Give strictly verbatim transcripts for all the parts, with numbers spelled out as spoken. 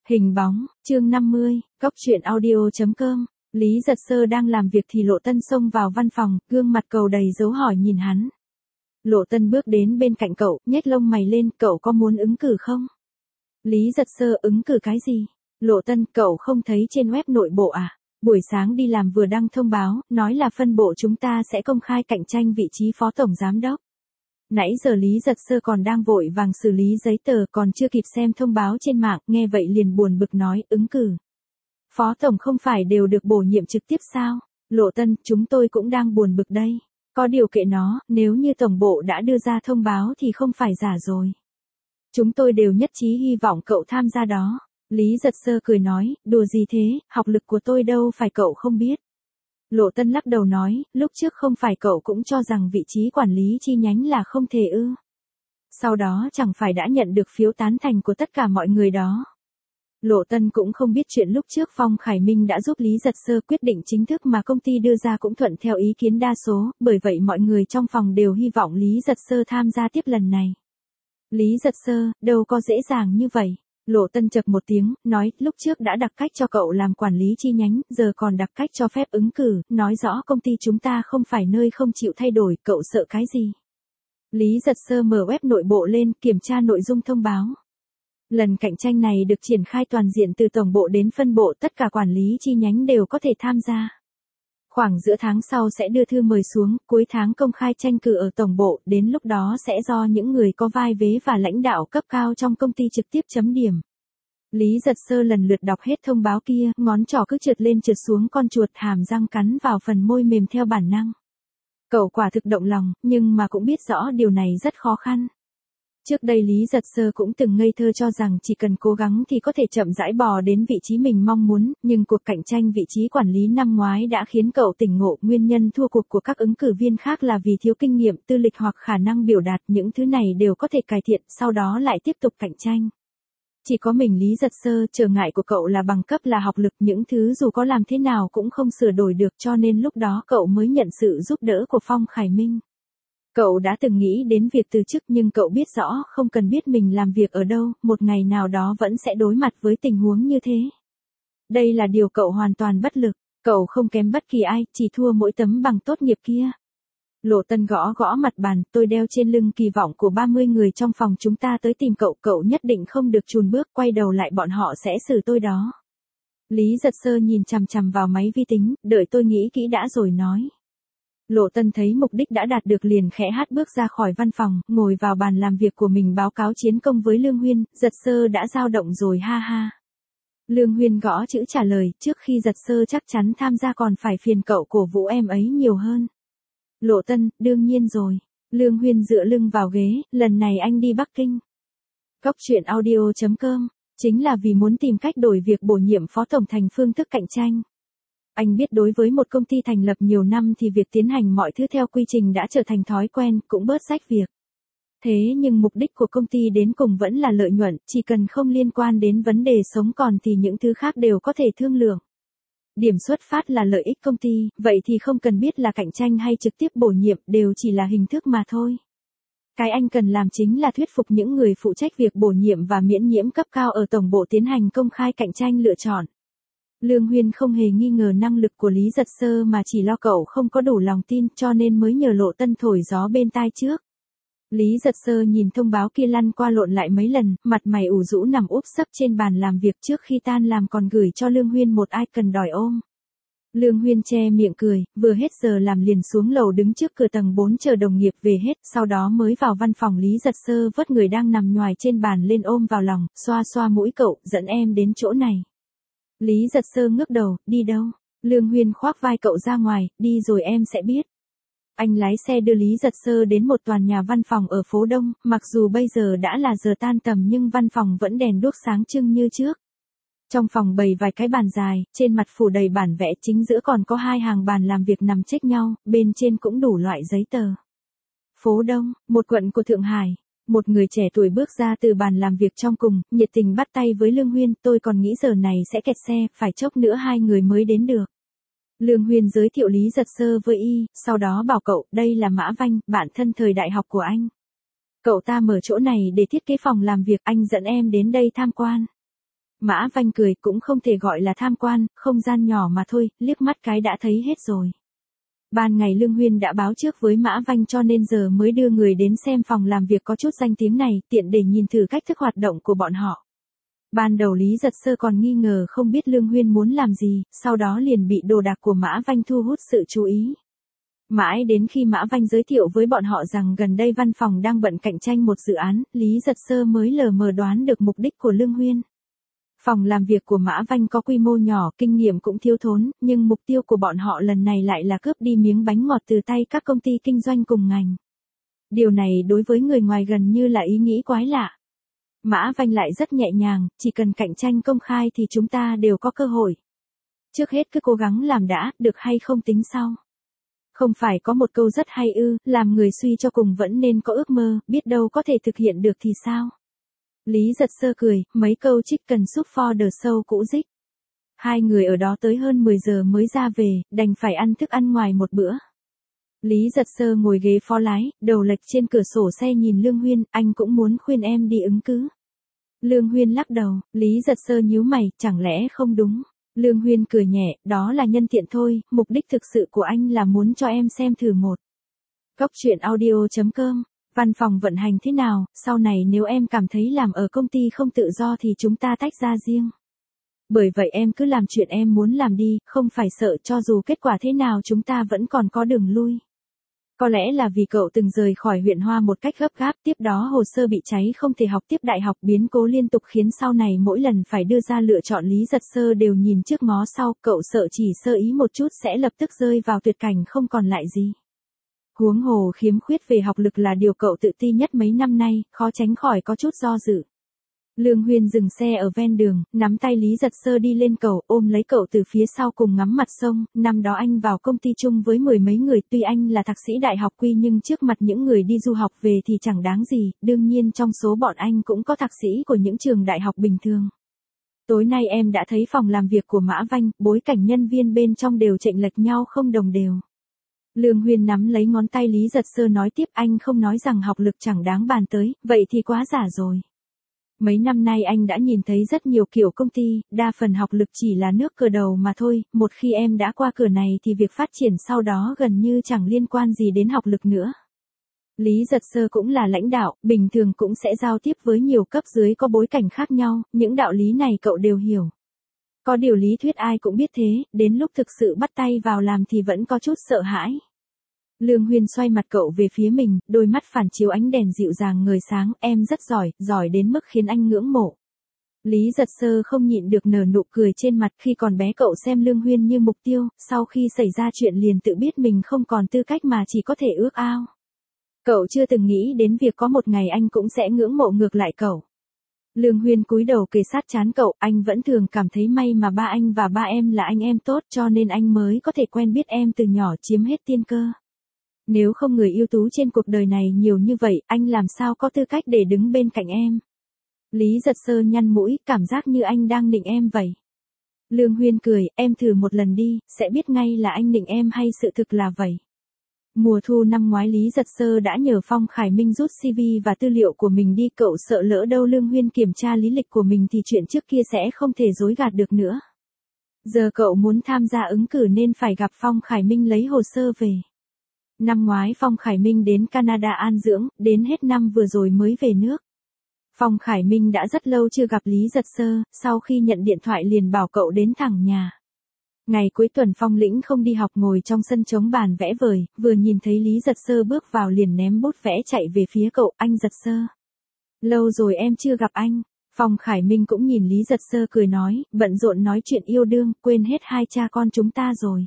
Hình bóng, chương năm mươi, cóc truyện audio chấm com. Lý Giật Sơ đang làm việc thì Lộ Tân xông vào văn phòng, gương mặt cậu đầy dấu hỏi nhìn hắn. Lộ Tân bước đến bên cạnh cậu, nhếch lông mày lên, cậu có muốn ứng cử không? Lý Giật Sơ ứng cử cái gì? Lộ Tân, cậu không thấy trên web nội bộ à? Buổi sáng đi làm vừa đăng thông báo, nói là phân bộ chúng ta sẽ công khai cạnh tranh vị trí phó tổng giám đốc. Nãy giờ Lý Giật Sơ còn đang vội vàng xử lý giấy tờ, còn chưa kịp xem thông báo trên mạng, nghe vậy liền buồn bực nói, ứng cử. Phó tổng không phải đều được bổ nhiệm trực tiếp sao? Lộ Tân, chúng tôi cũng đang buồn bực đây. Có điều kệ nó, nếu như tổng bộ đã đưa ra thông báo thì không phải giả rồi. Chúng tôi đều nhất trí hy vọng cậu tham gia đó. Lý Giật Sơ cười nói, đùa gì thế, học lực của tôi đâu phải cậu không biết. Lộ Tân lắc đầu nói, lúc trước không phải cậu cũng cho rằng vị trí quản lý chi nhánh là không thể ư. Sau đó chẳng phải đã nhận được phiếu tán thành của tất cả mọi người đó. Lộ Tân cũng không biết chuyện lúc trước Phong Khải Minh đã giúp Lý Giật Sơ quyết định chính thức mà công ty đưa ra cũng thuận theo ý kiến đa số, bởi vậy mọi người trong phòng đều hy vọng Lý Giật Sơ tham gia tiếp lần này. Lý Giật Sơ, đâu có dễ dàng như vậy. Lộ Tân chậc một tiếng, nói, lúc trước đã đặt cách cho cậu làm quản lý chi nhánh, giờ còn đặt cách cho phép ứng cử, nói rõ công ty chúng ta không phải nơi không chịu thay đổi, cậu sợ cái gì? Lý Giật Sơ mở web nội bộ lên, kiểm tra nội dung thông báo. Lần cạnh tranh này được triển khai toàn diện từ tổng bộ đến phân bộ, tất cả quản lý chi nhánh đều có thể tham gia. Khoảng giữa tháng sau sẽ đưa thư mời xuống, cuối tháng công khai tranh cử ở tổng bộ, đến lúc đó sẽ do những người có vai vế và lãnh đạo cấp cao trong công ty trực tiếp chấm điểm. Lý Giật Sơ lần lượt đọc hết thông báo kia, ngón trỏ cứ trượt lên trượt xuống con chuột, hàm răng cắn vào phần môi mềm theo bản năng. Cậu quả thực động lòng, nhưng mà cũng biết rõ điều này rất khó khăn. Trước đây Lý Giật Sơ cũng từng ngây thơ cho rằng chỉ cần cố gắng thì có thể chậm rãi bò đến vị trí mình mong muốn, nhưng cuộc cạnh tranh vị trí quản lý năm ngoái đã khiến cậu tỉnh ngộ, nguyên nhân thua cuộc của các ứng cử viên khác là vì thiếu kinh nghiệm, tư lịch hoặc khả năng biểu đạt, những thứ này đều có thể cải thiện, sau đó lại tiếp tục cạnh tranh. Chỉ có mình Lý Giật Sơ, trở ngại của cậu là bằng cấp, là học lực, những thứ dù có làm thế nào cũng không sửa đổi được, cho nên lúc đó cậu mới nhận sự giúp đỡ của Phong Khải Minh. Cậu đã từng nghĩ đến việc từ chức nhưng cậu biết rõ không cần biết mình làm việc ở đâu, một ngày nào đó vẫn sẽ đối mặt với tình huống như thế. Đây là điều cậu hoàn toàn bất lực, cậu không kém bất kỳ ai, chỉ thua mỗi tấm bằng tốt nghiệp kia. Lộ Tân gõ gõ mặt bàn, tôi đeo trên lưng kỳ vọng của ba mươi người trong phòng chúng ta tới tìm cậu, cậu nhất định không được chùn bước, quay đầu lại bọn họ sẽ xử tôi đó. Lý Giật Sơ nhìn chằm chằm vào máy vi tính, đợi tôi nghĩ kỹ đã rồi nói. Lộ Tân thấy mục đích đã đạt được liền khẽ hát bước ra khỏi văn phòng, ngồi vào bàn làm việc của mình báo cáo chiến công với Lương Huyên, Giật Sơ đã dao động rồi ha ha. Lương Huyên gõ chữ trả lời, trước khi Giật Sơ chắc chắn tham gia còn phải phiền cậu cổ vũ em ấy nhiều hơn. Lộ Tân, đương nhiên rồi. Lương Huyên dựa lưng vào ghế, lần này anh đi Bắc Kinh. Cóc truyện audio chấm com, chính là vì muốn tìm cách đổi việc bổ nhiệm phó tổng thành phương thức cạnh tranh. Anh biết đối với một công ty thành lập nhiều năm thì việc tiến hành mọi thứ theo quy trình đã trở thành thói quen, cũng bớt rách việc. Thế nhưng mục đích của công ty đến cùng vẫn là lợi nhuận, chỉ cần không liên quan đến vấn đề sống còn thì những thứ khác đều có thể thương lượng. Điểm xuất phát là lợi ích công ty, vậy thì không cần biết là cạnh tranh hay trực tiếp bổ nhiệm, đều chỉ là hình thức mà thôi. Cái anh cần làm chính là thuyết phục những người phụ trách việc bổ nhiệm và miễn nhiễm cấp cao ở tổng bộ tiến hành công khai cạnh tranh lựa chọn. Lương Huyên không hề nghi ngờ năng lực của Lý Giật Sơ mà chỉ lo cậu không có đủ lòng tin cho nên mới nhờ Lộ Tân thổi gió bên tai trước. Lý Giật Sơ nhìn thông báo kia lăn qua lộn lại mấy lần, mặt mày ủ rũ nằm úp sấp trên bàn làm việc, trước khi tan làm còn gửi cho Lương Huyên một icon đòi ôm. Lương Huyên che miệng cười, vừa hết giờ làm liền xuống lầu đứng trước cửa tầng bốn chờ đồng nghiệp về hết, sau đó mới vào văn phòng. Lý Giật Sơ vớt người đang nằm nhoài trên bàn lên ôm vào lòng, xoa xoa mũi cậu, dẫn em đến chỗ này. Lý Giật Sơ ngước đầu, đi đâu? Lương Huyên khoác vai cậu ra ngoài, đi rồi em sẽ biết. Anh lái xe đưa Lý Giật Sơ đến một tòa nhà văn phòng ở phố Đông, mặc dù bây giờ đã là giờ tan tầm nhưng văn phòng vẫn đèn đuốc sáng trưng như trước. Trong phòng bày vài cái bàn dài, trên mặt phủ đầy bản vẽ, chính giữa còn có hai hàng bàn làm việc nằm chếch nhau, bên trên cũng đủ loại giấy tờ. Phố Đông, một quận của Thượng Hải. Một người trẻ tuổi bước ra từ bàn làm việc trong cùng, nhiệt tình bắt tay với Lương Huyên, tôi còn nghĩ giờ này sẽ kẹt xe, phải chốc nữa hai người mới đến được. Lương Huyên giới thiệu Lý Giật Sơ với y, sau đó bảo cậu, đây là Mã Vanh, bạn thân thời đại học của anh. Cậu ta mở chỗ này để thiết kế phòng làm việc, anh dẫn em đến đây tham quan. Mã Vanh cười, cũng không thể gọi là tham quan, không gian nhỏ mà thôi, liếc mắt cái đã thấy hết rồi. Ban ngày Lương Huyên đã báo trước với Mã Vanh cho nên giờ mới đưa người đến xem phòng làm việc có chút danh tiếng này, tiện để nhìn thử cách thức hoạt động của bọn họ. Ban đầu Lý Giật Sơ còn nghi ngờ không biết Lương Huyên muốn làm gì, sau đó liền bị đồ đạc của Mã Vanh thu hút sự chú ý. Mãi đến khi Mã Vanh giới thiệu với bọn họ rằng gần đây văn phòng đang bận cạnh tranh một dự án, Lý Giật Sơ mới lờ mờ đoán được mục đích của Lương Huyên. Phòng làm việc của Mã Vanh có quy mô nhỏ, kinh nghiệm cũng thiếu thốn, nhưng mục tiêu của bọn họ lần này lại là cướp đi miếng bánh ngọt từ tay các công ty kinh doanh cùng ngành. Điều này đối với người ngoài gần như là ý nghĩ quái lạ. Mã Vanh lại rất nhẹ nhàng, chỉ cần cạnh tranh công khai thì chúng ta đều có cơ hội. Trước hết cứ cố gắng làm đã, được hay không tính sau. Không phải có một câu rất hay ư, làm người suy cho cùng vẫn nên có ước mơ, biết đâu có thể thực hiện được thì sao. Lý Giật Sơ cười, mấy câu chicken soup for the soul cũ dích. Hai người ở đó tới hơn mười giờ mới ra về, đành phải ăn thức ăn ngoài một bữa. Lý Giật Sơ ngồi ghế phó lái, đầu lệch trên cửa sổ xe nhìn Lương Huyên, anh cũng muốn khuyên em đi ứng cử. Lương Huyên lắc đầu, Lý Giật Sơ nhíu mày, chẳng lẽ không đúng. Lương Huyên cười nhẹ, đó là nhân tiện thôi, mục đích thực sự của anh là muốn cho em xem thử một. Cốc truyện audio chấm com, văn phòng vận hành thế nào, sau này nếu em cảm thấy làm ở công ty không tự do thì chúng ta tách ra riêng. Bởi vậy em cứ làm chuyện em muốn làm đi, không phải sợ cho dù kết quả thế nào chúng ta vẫn còn có đường lui. Có lẽ là vì cậu từng rời khỏi huyện Hoa một cách gấp gáp, tiếp đó hồ sơ bị cháy không thể học tiếp đại học, biến cố liên tục khiến sau này mỗi lần phải đưa ra lựa chọn Lý Giật Sơ đều nhìn trước ngó sau, cậu sợ chỉ sơ ý một chút sẽ lập tức rơi vào tuyệt cảnh không còn lại gì. Huống hồ khiếm khuyết về học lực là điều cậu tự ti nhất mấy năm nay, khó tránh khỏi có chút do dự. Lương Huyên dừng xe ở ven đường, nắm tay Lý Giật Sơ đi lên cầu, ôm lấy cậu từ phía sau cùng ngắm mặt sông. Năm đó anh vào công ty chung với mười mấy người, tuy anh là thạc sĩ đại học quy nhưng trước mặt những người đi du học về thì chẳng đáng gì, đương nhiên trong số bọn anh cũng có thạc sĩ của những trường đại học bình thường. Tối nay em đã thấy phòng làm việc của Mã Vanh, bối cảnh nhân viên bên trong đều chệch lệch nhau không đồng đều. Lương Huyên nắm lấy ngón tay Lý Giật Sơ nói tiếp, anh không nói rằng học lực chẳng đáng bàn tới, vậy thì quá giả rồi. Mấy năm nay anh đã nhìn thấy rất nhiều kiểu công ty, đa phần học lực chỉ là nước cờ đầu mà thôi, một khi em đã qua cửa này thì việc phát triển sau đó gần như chẳng liên quan gì đến học lực nữa. Lý Giật Sơ cũng là lãnh đạo, bình thường cũng sẽ giao tiếp với nhiều cấp dưới có bối cảnh khác nhau, những đạo lý này cậu đều hiểu. Có điều lý thuyết ai cũng biết thế, đến lúc thực sự bắt tay vào làm thì vẫn có chút sợ hãi. Lương Huyên xoay mặt cậu về phía mình, đôi mắt phản chiếu ánh đèn dịu dàng ngời sáng, em rất giỏi, giỏi đến mức khiến anh ngưỡng mộ. Lý Giật Sơ không nhịn được nở nụ cười trên mặt, khi còn bé cậu xem Lương Huyên như mục tiêu, sau khi xảy ra chuyện liền tự biết mình không còn tư cách mà chỉ có thể ước ao. Cậu chưa từng nghĩ đến việc có một ngày anh cũng sẽ ngưỡng mộ ngược lại cậu. Lương Huyên cúi đầu kề sát trán cậu, anh vẫn thường cảm thấy may mà ba anh và ba em là anh em tốt cho nên anh mới có thể quen biết em từ nhỏ chiếm hết tiên cơ. Nếu không người ưu tú trên cuộc đời này nhiều như vậy, anh làm sao có tư cách để đứng bên cạnh em. Lý Giật Sơ nhăn mũi, cảm giác như anh đang nịnh em vậy. Lương Huyên cười, em thử một lần đi, sẽ biết ngay là anh nịnh em hay sự thực là vậy. Mùa thu năm ngoái Lý Giật Sơ đã nhờ Phong Khải Minh rút xê vê và tư liệu của mình đi, cậu sợ lỡ đâu Lương Huyên kiểm tra lý lịch của mình thì chuyện trước kia sẽ không thể dối gạt được nữa. Giờ cậu muốn tham gia ứng cử nên phải gặp Phong Khải Minh lấy hồ sơ về. Năm ngoái Phong Khải Minh đến Canada an dưỡng, đến hết năm vừa rồi mới về nước. Phong Khải Minh đã rất lâu chưa gặp Lý Giật Sơ, sau khi nhận điện thoại liền bảo cậu đến thẳng nhà. Ngày cuối tuần Phong Lĩnh không đi học ngồi trong sân trống bàn vẽ vời, vừa nhìn thấy Lý Giật Sơ bước vào liền ném bút vẽ chạy về phía cậu, anh Giật Sơ. Lâu rồi em chưa gặp anh. Phong Khải Minh cũng nhìn Lý Giật Sơ cười nói, bận rộn nói chuyện yêu đương, quên hết hai cha con chúng ta rồi.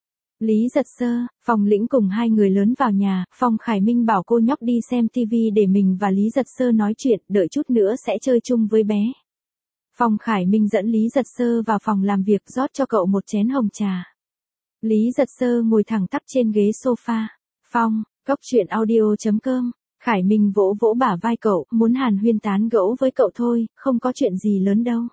Lý Giật Sơ, Phong Lĩnh cùng hai người lớn vào nhà, Phong Khải Minh bảo cô nhóc đi xem tivi để mình và Lý Giật Sơ nói chuyện, đợi chút nữa sẽ chơi chung với bé. Phong Khải Minh dẫn Lý Giật Sơ vào phòng làm việc rót cho cậu một chén hồng trà. Lý Giật Sơ ngồi thẳng tắp trên ghế sofa. Phong, cốc truyện audio chấm com. Khải Minh vỗ vỗ bả vai cậu, muốn hàn huyên tán gẫu với cậu thôi, không có chuyện gì lớn đâu.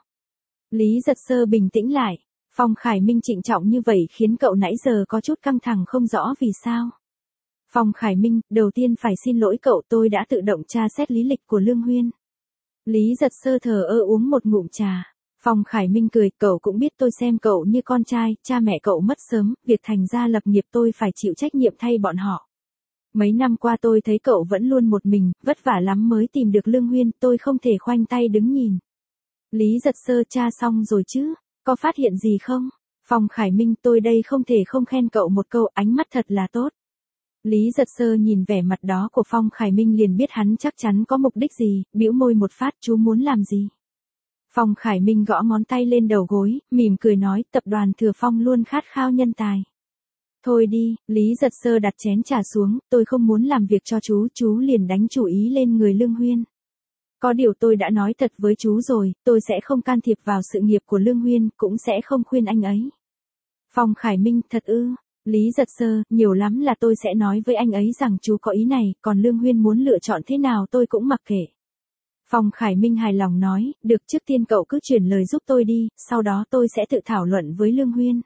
Lý Giật Sơ bình tĩnh lại. Phong Khải Minh trịnh trọng như vậy khiến cậu nãy giờ có chút căng thẳng không rõ vì sao. Phong Khải Minh, đầu tiên phải xin lỗi cậu, tôi đã tự động tra xét lý lịch của Lương Huyên. Lý Giật Sơ thờ ơ uống một ngụm trà. Phong Khải Minh cười, cậu cũng biết tôi xem cậu như con trai, cha mẹ cậu mất sớm, việc thành gia lập nghiệp tôi phải chịu trách nhiệm thay bọn họ. Mấy năm qua tôi thấy cậu vẫn luôn một mình, vất vả lắm mới tìm được Lương Huyên, tôi không thể khoanh tay đứng nhìn. Lý Giật Sơ, tra xong rồi chứ, có phát hiện gì không? Phong Khải Minh, tôi đây không thể không khen cậu một câu, ánh mắt thật là tốt. Lý Giật Sơ nhìn vẻ mặt đó của Phong Khải Minh liền biết hắn chắc chắn có mục đích gì, bĩu môi một phát, chú muốn làm gì? Phong Khải Minh gõ ngón tay lên đầu gối, mỉm cười nói, tập đoàn Thừa Phong luôn khát khao nhân tài. Thôi đi, Lý Giật Sơ đặt chén trà xuống, tôi không muốn làm việc cho chú, chú liền đánh chủ ý lên người Lương Huyên. Có điều tôi đã nói thật với chú rồi, tôi sẽ không can thiệp vào sự nghiệp của Lương Huyên, cũng sẽ không khuyên anh ấy. Phong Khải Minh, thật ư? Lý Giật Sơ, nhiều lắm là tôi sẽ nói với anh ấy rằng chú có ý này, còn Lương Huyên muốn lựa chọn thế nào tôi cũng mặc kệ. Phong Khải Minh hài lòng nói, được, trước tiên cậu cứ truyền lời giúp tôi đi, sau đó tôi sẽ tự thảo luận với Lương Huyên.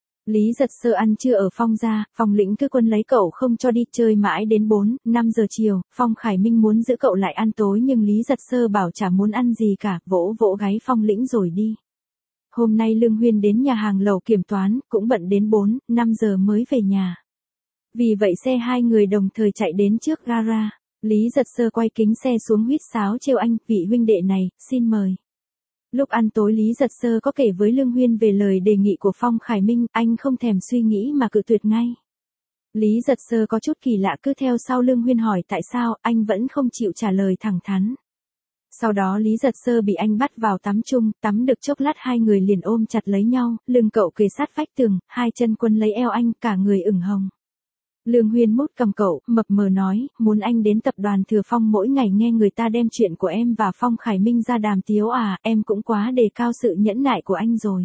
Lý Giật Sơ ăn trưa ở Phong gia, Phong lĩnh cứ quân lấy cậu không cho đi, chơi mãi đến bốn, năm giờ chiều, Phong Khải Minh muốn giữ cậu lại ăn tối nhưng Lý Giật Sơ bảo chả muốn ăn gì cả, vỗ vỗ gáy Phong lĩnh rồi đi. Hôm nay Lương Huyên đến nhà hàng lầu kiểm toán, cũng bận đến bốn, năm giờ mới về nhà. Vì vậy xe hai người đồng thời chạy đến trước gara. Lý Giật Sơ quay kính xe xuống huýt sáo trêu anh, vị huynh đệ này, xin mời. Lúc ăn tối Lý Giật Sơ có kể với Lương Huyên về lời đề nghị của Phong Khải Minh, anh không thèm suy nghĩ mà cự tuyệt ngay. Lý Giật Sơ có chút kỳ lạ, cứ theo sau Lương Huyên hỏi tại sao, anh vẫn không chịu trả lời thẳng thắn. Sau đó Lý Giật Sơ bị anh bắt vào tắm chung, tắm được chốc lát hai người liền ôm chặt lấy nhau, lưng cậu kề sát vách tường, hai chân quấn lấy eo anh, cả người ửng hồng. Lương Huyên mút cầm cậu, mập mờ nói, muốn anh đến tập đoàn Thừa Phong mỗi ngày nghe người ta đem chuyện của em và Phong Khải Minh ra đàm tiếu à, em cũng quá đề cao sự nhẫn nại của anh rồi.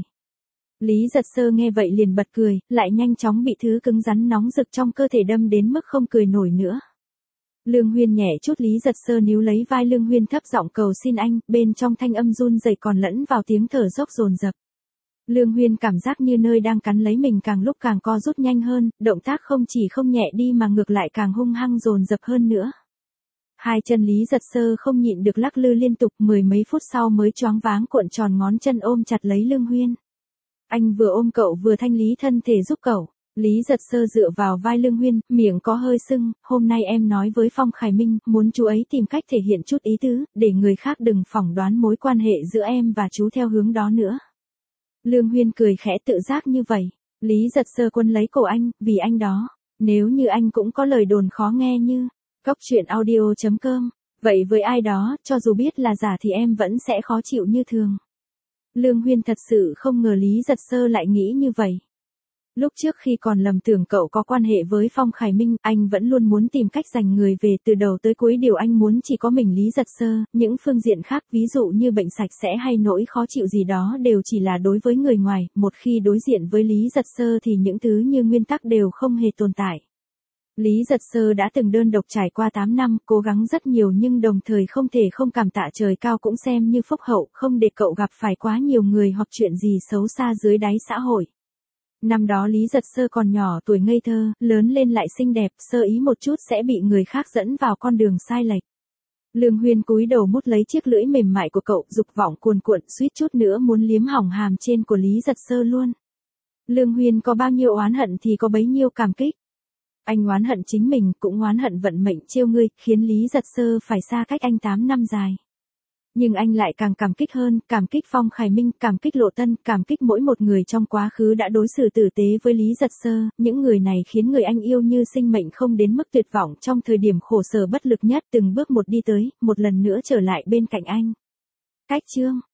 Lý Giật Sơ nghe vậy liền bật cười, lại nhanh chóng bị thứ cứng rắn nóng rực trong cơ thể đâm đến mức không cười nổi nữa. Lương Huyên nhẹ chút Lý Giật Sơ níu lấy vai Lương Huyên thấp giọng cầu xin anh, bên trong thanh âm run rẩy còn lẫn vào tiếng thở dốc dồn dập. Lương Huyên cảm giác như nơi đang cắn lấy mình càng lúc càng co rút nhanh hơn, động tác không chỉ không nhẹ đi mà ngược lại càng hung hăng dồn dập hơn nữa. Hai chân Lý Giật Sơ không nhịn được lắc lư liên tục, mười mấy phút sau mới choáng váng cuộn tròn ngón chân ôm chặt lấy Lương Huyên. Anh vừa ôm cậu vừa thanh lý thân thể giúp cậu. Lý Giật Sơ dựa vào vai Lương Huyên, miệng có hơi sưng, hôm nay em nói với Phong Khải Minh, muốn chú ấy tìm cách thể hiện chút ý tứ, để người khác đừng phỏng đoán mối quan hệ giữa em và chú theo hướng đó nữa. Lương Huyên cười khẽ, tự giác như vậy. Lý Giật Sơ quân lấy cổ anh, vì anh đó. Nếu như anh cũng có lời đồn khó nghe như, Cóc Truyện Audio chấm com, vậy với ai đó, cho dù biết là giả thì em vẫn sẽ khó chịu như thường. Lương Huyên thật sự không ngờ Lý Giật Sơ lại nghĩ như vậy. Lúc trước khi còn lầm tưởng cậu có quan hệ với Phong Khải Minh, anh vẫn luôn muốn tìm cách giành người về, từ đầu tới cuối điều anh muốn chỉ có mình Lý Giật Sơ, những phương diện khác ví dụ như bệnh sạch sẽ hay nỗi khó chịu gì đó đều chỉ là đối với người ngoài, một khi đối diện với Lý Giật Sơ thì những thứ như nguyên tắc đều không hề tồn tại. Lý Giật Sơ đã từng đơn độc trải qua tám năm, cố gắng rất nhiều nhưng đồng thời không thể không cảm tạ trời cao cũng xem như phúc hậu, không để cậu gặp phải quá nhiều người hoặc chuyện gì xấu xa dưới đáy xã hội. Năm đó Lý Giật Sơ còn nhỏ tuổi ngây thơ, lớn lên lại xinh đẹp, sơ ý một chút sẽ bị người khác dẫn vào con đường sai lệch. Lương Huyên cúi đầu mút lấy chiếc lưỡi mềm mại của cậu, dục vọng cuồn cuộn, suýt chút nữa muốn liếm hỏng hàm trên của Lý Giật Sơ luôn. Lương Huyên có bao nhiêu oán hận thì có bấy nhiêu cảm kích. Anh oán hận chính mình, cũng oán hận vận mệnh trêu ngươi, khiến Lý Giật Sơ phải xa cách anh tám năm dài. Nhưng anh lại càng cảm kích hơn, cảm kích Phong Khải Minh, cảm kích Lộ Tân, cảm kích mỗi một người trong quá khứ đã đối xử tử tế với Lý Giật Sơ, những người này khiến người anh yêu như sinh mệnh không đến mức tuyệt vọng trong thời điểm khổ sở bất lực nhất, từng bước một đi tới, một lần nữa trở lại bên cạnh anh. Cách chương